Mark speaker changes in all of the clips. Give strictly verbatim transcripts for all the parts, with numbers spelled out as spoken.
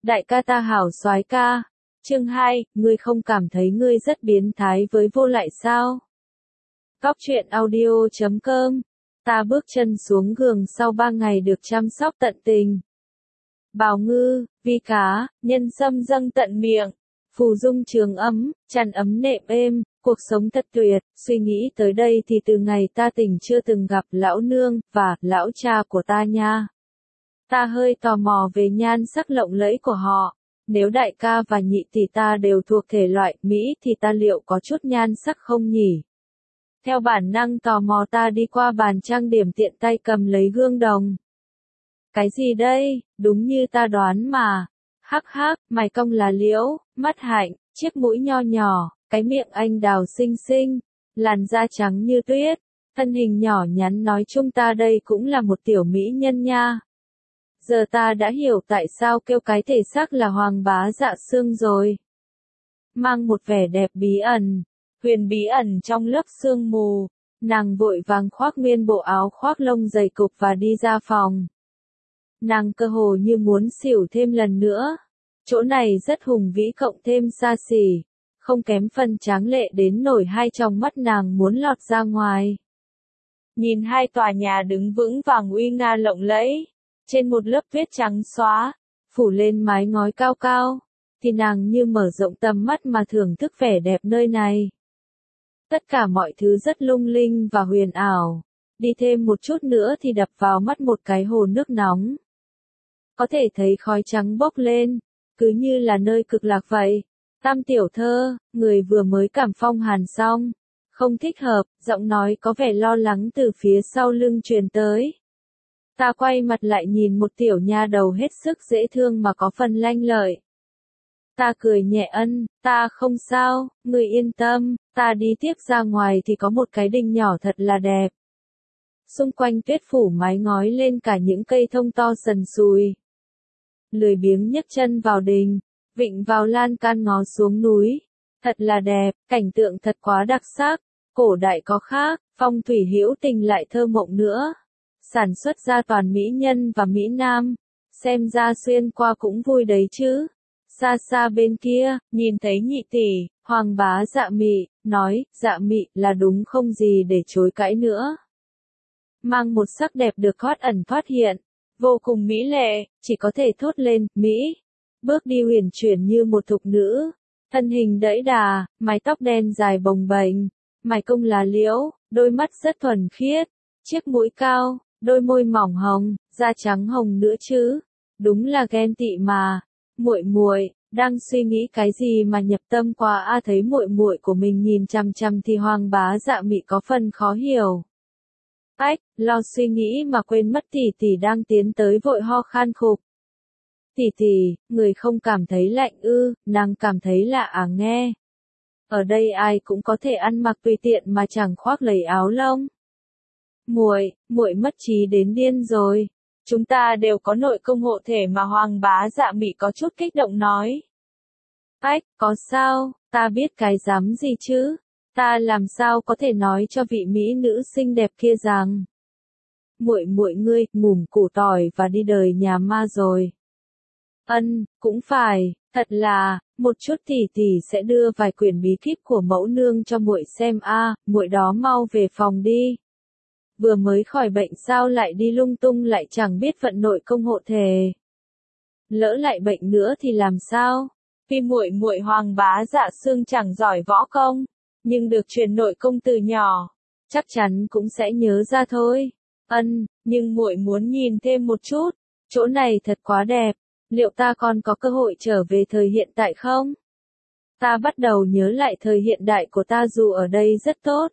Speaker 1: Đại ca ta hảo soái ca. Chương hai, ngươi không cảm thấy ngươi rất biến thái với Vô Lại sao? Cóc truyện audio chấm com. Ta bước chân xuống giường sau ba ngày được chăm sóc tận tình. Bào ngư, vi cá, nhân sâm dâng tận miệng. Phù dung trường ấm, chăn ấm nệm êm, cuộc sống thật tuyệt. Suy nghĩ tới đây thì từ ngày ta tỉnh chưa từng gặp lão nương, và lão cha của ta nha. Ta hơi tò mò về nhan sắc lộng lẫy của họ. Nếu đại ca và nhị tỷ ta đều thuộc thể loại Mỹ thì ta liệu có chút nhan sắc không nhỉ? Theo bản năng tò mò ta đi qua bàn trang điểm tiện tay cầm lấy gương đồng. Cái gì đây? Đúng như ta đoán mà. Hắc hắc, mày cong là liễu, mắt hạnh, chiếc mũi nho nhỏ, cái miệng anh đào xinh xinh, làn da trắng như tuyết, thân hình nhỏ nhắn, nói chung ta đây cũng là một tiểu mỹ nhân nha. Giờ ta đã hiểu tại sao kêu cái thể xác là Hoàng Bá Dạ Sương rồi. Mang một vẻ đẹp bí ẩn, huyền bí ẩn trong lớp sương mù, nàng vội vàng khoác nguyên bộ áo khoác lông dày cục và đi ra phòng. Nàng cơ hồ như muốn xỉu thêm lần nữa. Chỗ này rất hùng vĩ cộng thêm xa xỉ, không kém phần tráng lệ đến nổi hai tròng mắt nàng muốn lọt ra ngoài. Nhìn hai tòa nhà đứng vững vàng uy nga lộng lẫy, trên một lớp tuyết trắng xóa, phủ lên mái ngói cao cao, thì nàng như mở rộng tầm mắt mà thưởng thức vẻ đẹp nơi này. Tất cả mọi thứ rất lung linh và huyền ảo, đi thêm một chút nữa thì đập vào mắt một cái hồ nước nóng. Có thể thấy khói trắng bốc lên, cứ như là nơi cực lạc vậy. Tam tiểu thơ, người vừa mới cảm phong hàn xong, không thích hợp, giọng nói có vẻ lo lắng từ phía sau lưng truyền tới. Ta quay mặt lại nhìn một tiểu nha đầu hết sức dễ thương mà có phần lanh lợi. Ta cười nhẹ ân, ta không sao, người yên tâm, ta đi tiếp ra ngoài thì có một cái đình nhỏ thật là đẹp. Xung quanh tuyết phủ mái ngói lên cả những cây thông to sần sùi. Lười biếng nhấc chân vào đình, vịnh vào lan can ngó xuống núi. Thật là đẹp, cảnh tượng thật quá đặc sắc, cổ đại có khác, phong thủy hữu tình lại thơ mộng nữa. Sản xuất ra toàn mỹ nhân và mỹ nam, xem ra xuyên qua cũng vui đấy chứ. Xa xa bên kia, nhìn thấy nhị tỷ, Hoàng Bá Dạ Mị, nói, Dạ Mị là đúng không gì để chối cãi nữa. Mang một sắc đẹp được thoát ẩn thoát hiện, vô cùng mỹ lệ, chỉ có thể thốt lên, Mỹ. Bước đi huyền chuyển như một thục nữ, thân hình đẫy đà, mái tóc đen dài bồng bềnh, mày công là liễu, đôi mắt rất thuần khiết, chiếc mũi cao, đôi môi mỏng hồng, da trắng hồng nữa chứ. Đúng là ghen tị mà. Muội muội đang suy nghĩ cái gì mà nhập tâm quá a à, thấy muội muội của mình nhìn chằm chằm thì Hoàng Bá Dạ Mị có phần khó hiểu. Ách, lo suy nghĩ mà quên mất tỷ tỷ đang tiến tới vội ho khan khục. Tỷ tỷ, người không cảm thấy lạnh ư? Nàng cảm thấy lạ à nghe. Ở đây ai cũng có thể ăn mặc tùy tiện mà chẳng khoác lấy áo lông. Muội, muội mất trí đến điên rồi. Chúng ta đều có nội công hộ thể mà. Hoàng Bá Dạ Mị có chút kích động nói. Ách, có sao, ta biết cái dám gì chứ? Ta làm sao có thể nói cho vị mỹ nữ xinh đẹp kia rằng muội muội ngươi ngủm củ tỏi và đi đời nhà ma rồi. Ân, cũng phải, thật là, một chút tỷ tỷ sẽ đưa vài quyển bí kíp của mẫu nương cho muội xem a, à, muội đó mau về phòng đi. Vừa mới khỏi bệnh sao lại đi lung tung lại chẳng biết vận nội công hộ thể. Lỡ lại bệnh nữa thì làm sao? Vì muội muội Hoàng Bá Dạ Sương chẳng giỏi võ công, nhưng được truyền nội công từ nhỏ, chắc chắn cũng sẽ nhớ ra thôi. Ân, nhưng muội muốn nhìn thêm một chút, chỗ này thật quá đẹp, liệu ta còn có cơ hội trở về thời hiện tại không? Ta bắt đầu nhớ lại thời hiện đại của ta dù ở đây rất tốt.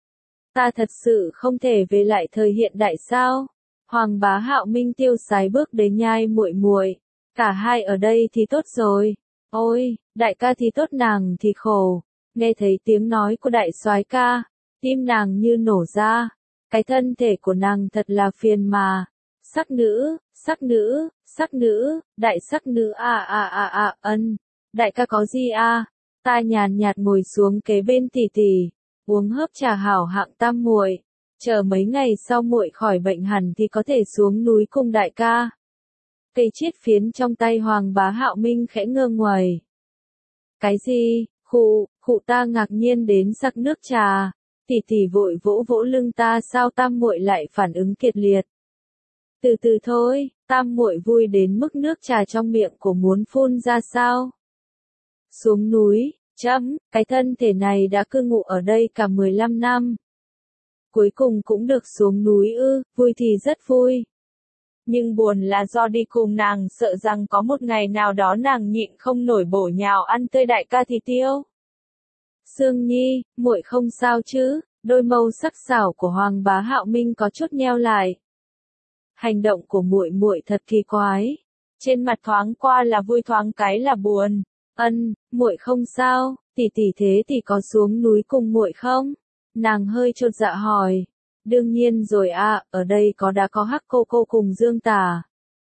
Speaker 1: Ta thật sự không thể về lại thời hiện đại sao? Hoàng Bá Hạo Minh tiêu sái bước đến nhai muội muội, cả hai ở đây thì tốt rồi. Ôi, đại ca thì tốt nàng thì khổ. Nghe thấy tiếng nói của đại soái ca, tim nàng như nổ ra. Cái thân thể của nàng thật là phiền mà. Sắc nữ, sắc nữ, sắc nữ, đại sắc nữ a a a a ân. Đại ca có gì a? À? Ta nhàn nhạt ngồi xuống kế bên tỷ tỷ, uống hớp trà hảo hạng tam muội. Chờ mấy ngày sau muội khỏi bệnh hẳn thì có thể xuống núi cùng đại ca. Cây chiết phiến trong tay Hoàng Bá Hạo Minh khẽ ngơ nguầy. Cái gì? Khụ, khụ ta ngạc nhiên đến sặc nước trà. Tỷ tỷ vội vỗ vỗ lưng ta, sao tam muội lại phản ứng kiệt liệt. Từ từ thôi, tam muội vui đến mức nước trà trong miệng của muốn phun ra sao. Xuống núi, chấm, cái thân thể này đã cư ngụ ở đây cả mười lăm năm. Cuối cùng cũng được xuống núi ư, vui thì rất vui. Nhưng buồn là do đi cùng nàng sợ rằng có một ngày nào đó nàng nhịn không nổi bổ nhào ăn tươi đại ca thì tiêu. Sương Nhi, muội không sao chứ? Đôi mâu sắc sảo của Hoàng Bá Hạo Minh có chút nheo lại. Hành động của muội muội thật kỳ quái. Trên mặt thoáng qua là vui thoáng cái là buồn. Ân, muội không sao, tỷ tỷ thế thì có xuống núi cùng muội không? Nàng hơi chột dạ hỏi. Đương nhiên rồi à, ở đây có đã có Hắc cô cô cùng Dương Tà.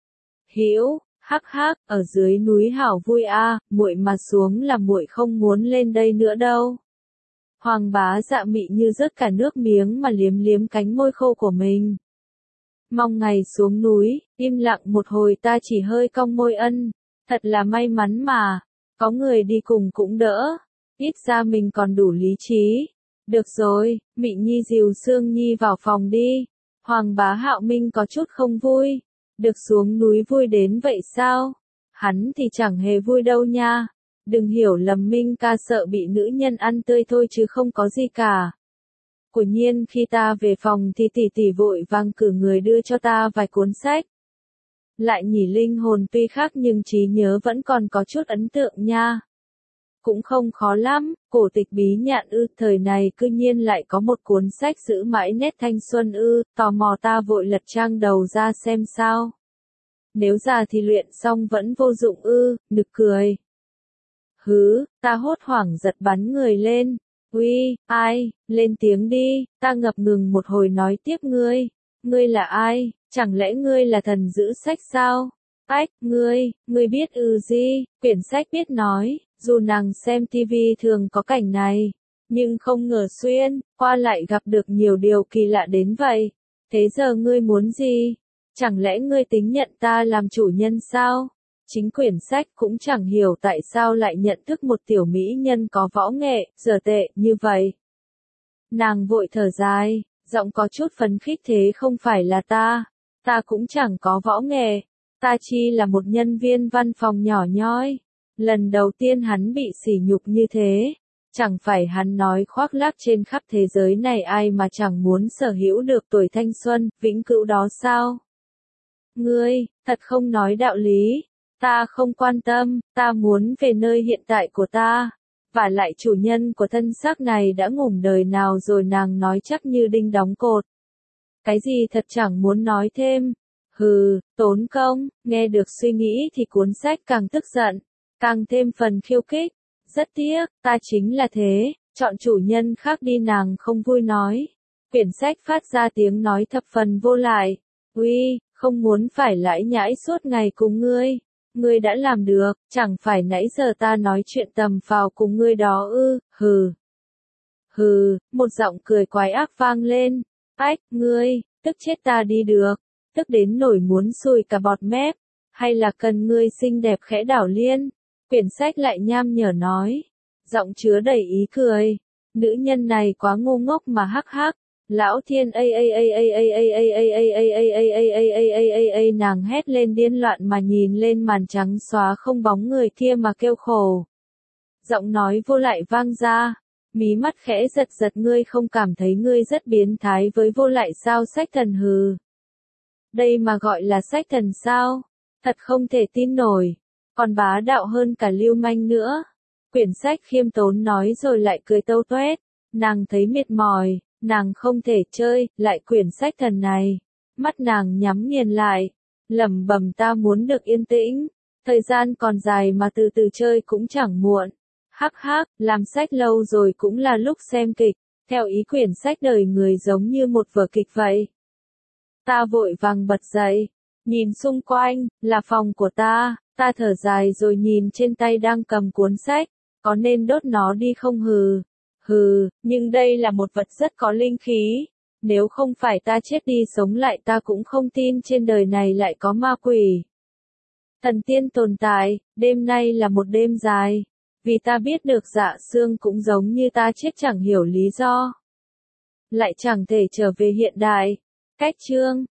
Speaker 1: Hiểu, hắc hắc, ở dưới núi hảo vui à, muội mà xuống là muội không muốn lên đây nữa đâu. Hoàng Bá Dạ mị như rớt cả nước miếng mà liếm liếm cánh môi khô của mình. Mong ngày xuống núi, im lặng một hồi ta chỉ hơi cong môi ân, thật là may mắn mà, có người đi cùng cũng đỡ, ít ra mình còn đủ lý trí. Được rồi, Mị Nhi dìu Sương Nhi vào phòng đi. Hoàng Bá Hạo Minh có chút không vui. Được xuống núi vui đến vậy sao? Hắn thì chẳng hề vui đâu nha. Đừng hiểu lầm, Minh ca sợ bị nữ nhân ăn tươi thôi chứ không có gì cả. Quả nhiên khi ta về phòng thì tỷ tỷ vội vàng cử người đưa cho ta vài cuốn sách. Lại nhỉ, linh hồn tuy khác nhưng trí nhớ vẫn còn có chút ấn tượng nha. Cũng không khó lắm, cổ tịch bí nhạn ư, thời này cư nhiên lại có một cuốn sách giữ mãi nét thanh xuân ư, tò mò ta vội lật trang đầu ra xem sao. Nếu già thì luyện xong vẫn vô dụng ư, nực cười. Hứ, ta hốt hoảng giật bắn người lên. Uy, ai, lên tiếng đi, ta ngập ngừng một hồi nói tiếp ngươi. Ngươi là ai, chẳng lẽ ngươi là thần giữ sách sao? Ách, ngươi, ngươi biết ư gì, quyển sách biết nói. Dù nàng xem tivi thường có cảnh này, nhưng không ngờ xuyên qua lại gặp được nhiều điều kỳ lạ đến vậy. Thế giờ ngươi muốn gì? Chẳng lẽ ngươi tính nhận ta làm chủ nhân sao? Chính quyển sách cũng chẳng hiểu tại sao lại nhận thức một tiểu mỹ nhân có võ nghệ, dở tệ như vậy. Nàng vội thở dài, giọng có chút phấn khích, thế không phải là ta, ta cũng chẳng có võ nghệ, ta chỉ là một nhân viên văn phòng nhỏ nhoi. Lần đầu tiên hắn bị sỉ nhục như thế, chẳng phải hắn nói khoác lác trên khắp thế giới này ai mà chẳng muốn sở hữu được tuổi thanh xuân, vĩnh cửu đó sao? Ngươi, thật không nói đạo lý, ta không quan tâm, ta muốn về nơi hiện tại của ta, và lại chủ nhân của thân xác này đã ngủm đời nào rồi, nàng nói chắc như đinh đóng cột. Cái gì thật chẳng muốn nói thêm, hừ, tốn công, nghe được suy nghĩ thì cuốn sách càng tức giận. Càng thêm phần khiêu khích, rất tiếc, ta chính là thế, chọn chủ nhân khác đi, nàng không vui nói. Quyển sách phát ra tiếng nói thập phần vô lại, uy, không muốn phải lãi nhãi suốt ngày cùng ngươi, ngươi đã làm được, chẳng phải nãy giờ ta nói chuyện tầm phào cùng ngươi đó ư, hừ. Hừ, một giọng cười quái ác vang lên, ách, ngươi, tức chết ta đi được, tức đến nổi muốn sùi cả bọt mép, hay là cần ngươi xinh đẹp khẽ đảo liên. Quyển sách lại nham nhở nói, giọng chứa đầy ý cười, nữ nhân này quá ngu ngốc mà hắc hắc, lão thiên a a a a a a a a a a a a a a a a, nàng hét lên điên loạn mà nhìn lên màn trắng xóa không bóng người kia mà kêu khổ. Giọng nói vô lại vang ra, mí mắt khẽ giật giật, ngươi không cảm thấy ngươi rất biến thái với vô lại sao? Sách thần hừ. Đây mà gọi là sách thần sao? Thật không thể tin nổi. Còn bá đạo hơn cả lưu manh nữa. Quyển sách khiêm tốn nói rồi lại cười tâu tuét. Nàng thấy mệt mỏi, nàng không thể chơi lại quyển sách thần này. Mắt nàng nhắm nghiền lại, lẩm bẩm, ta muốn được yên tĩnh. Thời gian còn dài mà từ từ chơi cũng chẳng muộn. Hắc hắc, làm sách lâu rồi cũng là lúc xem kịch. Theo ý quyển sách đời người giống như một vở kịch vậy. Ta vội vàng bật dậy, nhìn xung quanh, là phòng của ta. Ta thở dài rồi nhìn trên tay đang cầm cuốn sách, có nên đốt nó đi không? Hừ, hừ, nhưng đây là một vật rất có linh khí, nếu không phải ta chết đi sống lại ta cũng không tin trên đời này lại có ma quỷ. Thần tiên tồn tại, đêm nay là một đêm dài. Vì ta biết được Dạ Sương cũng giống như ta chết chẳng hiểu lý do. Lại chẳng thể trở về hiện đại. Cách chương